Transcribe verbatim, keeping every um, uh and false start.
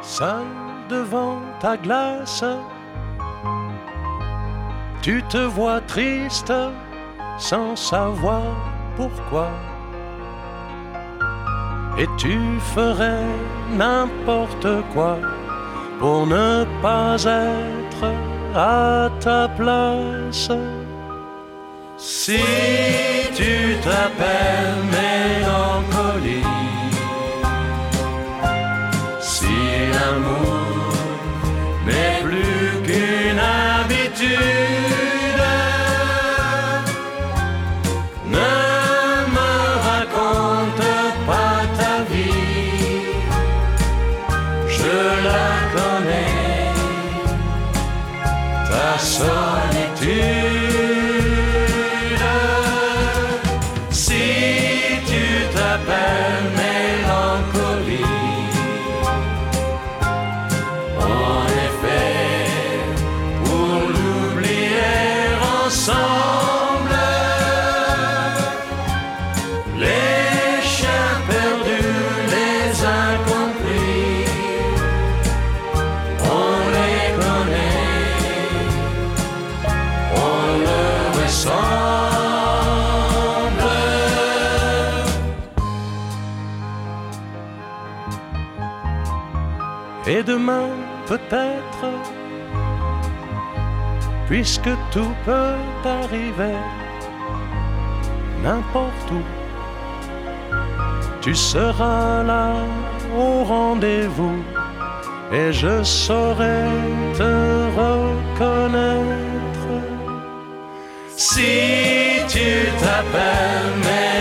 Seul devant ta glace, tu te vois triste sans savoir pourquoi. Et tu ferais n'importe quoi pour ne pas être à ta place. Si tu t'appelles mélancolie, si l'amour n'est plus qu'une habitude, ne me raconte pas ta vie, je la connais, ta solitude. Si tu t'appelles mélancolie, en effet, pour l'oublier ensemble, les chiens perdus, les incompris, on les connaît, on leur ressemble. Et demain, peut-être, puisque tout peut arriver, n'importe où, tu seras là au rendez-vous et je saurai te reconnaître. Si tu t'appelles